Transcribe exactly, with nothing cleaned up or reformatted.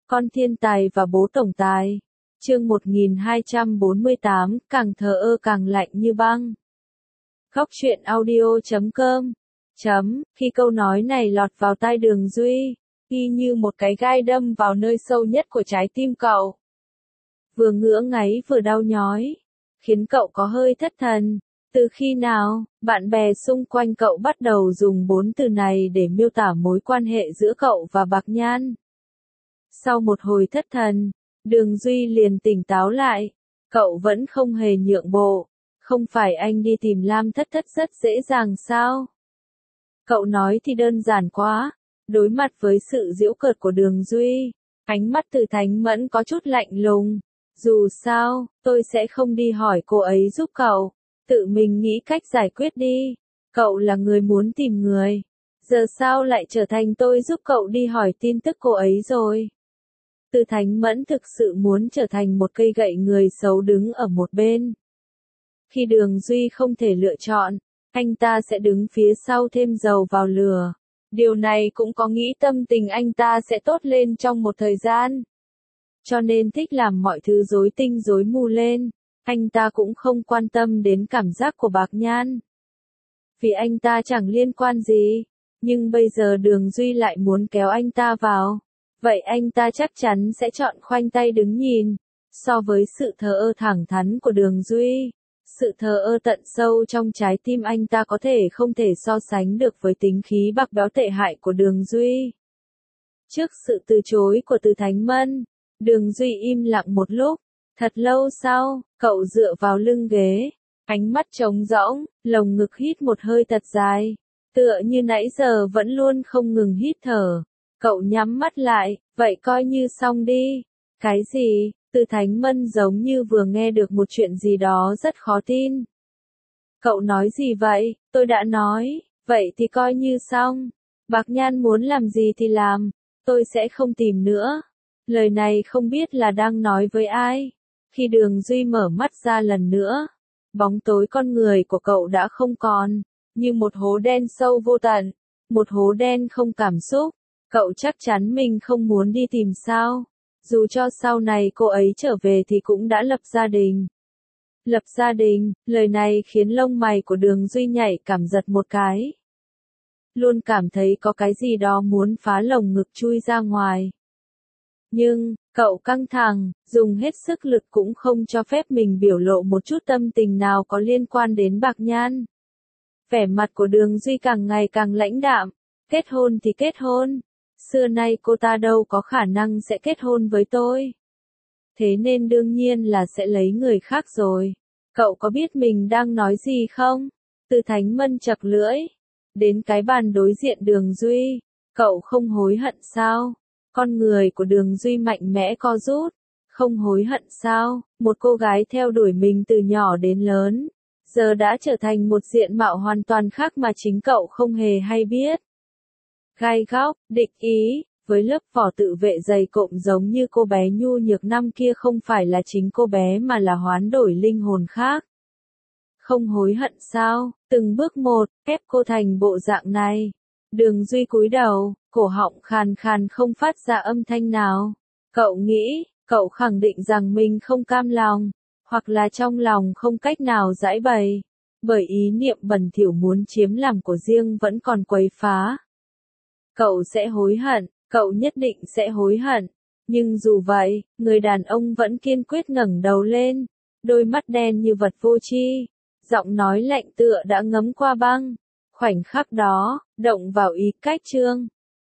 Con thiên tài và bố tổng tài. Chương một nghìn hai trăm bốn mươi tám, càng thờ ơ càng lạnh như băng. Góc truyện audio chấm com. Chấm, khi câu nói này lọt vào tai Đường Duy, y như một cái gai đâm vào nơi sâu nhất của trái tim cậu. Vừa ngứa ngáy vừa đau nhói, khiến cậu có hơi thất thần. Từ khi nào, bạn bè xung quanh cậu bắt đầu dùng bốn từ này để miêu tả mối quan hệ giữa cậu và Bạc Nhan? Sau một hồi thất thần, Đường Duy liền tỉnh táo lại. Cậu vẫn không hề nhượng bộ. Không phải anh đi tìm Lam Thất Thất rất dễ dàng sao? Cậu nói thì đơn giản quá. Đối mặt với sự giễu cợt của Đường Duy, ánh mắt Từ Thánh Mẫn có chút lạnh lùng. Dù sao, tôi sẽ không đi hỏi cô ấy giúp cậu. Tự mình nghĩ cách giải quyết đi. Cậu là người muốn tìm người. Giờ sao lại trở thành tôi giúp cậu đi hỏi tin tức cô ấy rồi? Từ Thánh Mẫn thực sự muốn trở thành một cây gậy người xấu đứng ở một bên. Khi Đường Duy không thể lựa chọn, anh ta sẽ đứng phía sau thêm dầu vào lửa. Điều này cũng có nghĩ tâm tình anh ta sẽ tốt lên trong một thời gian. Cho nên thích làm mọi thứ rối tinh rối mù lên. Anh ta cũng không quan tâm đến cảm giác của Bạc Nhan. Vì anh ta chẳng liên quan gì. Nhưng bây giờ Đường Duy lại muốn kéo anh ta vào. Vậy anh ta chắc chắn sẽ chọn khoanh tay đứng nhìn. So với sự thờ ơ thẳng thắn của Đường Duy, sự thờ ơ tận sâu trong trái tim anh ta có thể không thể so sánh được với tính khí bạc bẽo tệ hại của Đường Duy. Trước sự từ chối của Từ Thánh Mẫn, Đường Duy im lặng một lúc. Thật lâu sau, cậu dựa vào lưng ghế, ánh mắt trống rỗng, lồng ngực hít một hơi thật dài. Tựa như nãy giờ vẫn luôn không ngừng hít thở. Cậu nhắm mắt lại, vậy coi như xong đi. Cái gì? Từ Thánh Mẫn giống như vừa nghe được một chuyện gì đó rất khó tin. Cậu nói gì vậy? Tôi đã nói, vậy thì coi như xong. Bạc Nhan muốn làm gì thì làm, tôi sẽ không tìm nữa. Lời này không biết là đang nói với ai. Khi Đường Duy mở mắt ra lần nữa, bóng tối con người của cậu đã không còn, như một hố đen sâu vô tận, một hố đen không cảm xúc. Cậu chắc chắn mình không muốn đi tìm sao. Dù cho sau này cô ấy trở về thì cũng đã lập gia đình. Lập gia đình, lời này khiến lông mày của Đường Duy nhảy cảm giật một cái. Luôn cảm thấy có cái gì đó muốn phá lồng ngực chui ra ngoài. Nhưng, cậu căng thẳng, dùng hết sức lực cũng không cho phép mình biểu lộ một chút tâm tình nào có liên quan đến Bạc Nhan. Vẻ mặt của Đường Duy càng ngày càng lãnh đạm. Kết hôn thì kết hôn. Xưa nay cô ta đâu có khả năng sẽ kết hôn với tôi. Thế nên đương nhiên là sẽ lấy người khác rồi. Cậu có biết mình đang nói gì không? Từ Thánh Mẫn chật lưỡi. Đến cái bàn đối diện Đường Duy. Cậu không hối hận sao? Con người của Đường Duy mạnh mẽ co rút. Không hối hận sao? Một cô gái theo đuổi mình từ nhỏ đến lớn. Giờ đã trở thành một diện mạo hoàn toàn khác mà chính cậu không hề hay biết. Gai góc, địch ý, với lớp vỏ tự vệ dày cộm giống như cô bé nhu nhược năm kia không phải là chính cô bé mà là hoán đổi linh hồn khác. Không hối hận sao? Từng bước một, ép cô thành bộ dạng này. Đường Duy cúi đầu, cổ họng khàn khàn không phát ra âm thanh nào. Cậu nghĩ, cậu khẳng định rằng mình không cam lòng, hoặc là trong lòng không cách nào giãi bày, bởi ý niệm bẩn thỉu muốn chiếm làm của riêng vẫn còn quấy phá. Cậu sẽ hối hận, cậu nhất định sẽ hối hận. Nhưng dù vậy, người đàn ông vẫn kiên quyết ngẩng đầu lên, đôi mắt đen như vật vô tri, giọng nói lạnh tựa đã ngấm qua băng. Khoảnh khắc đó, động vào ý cách chương.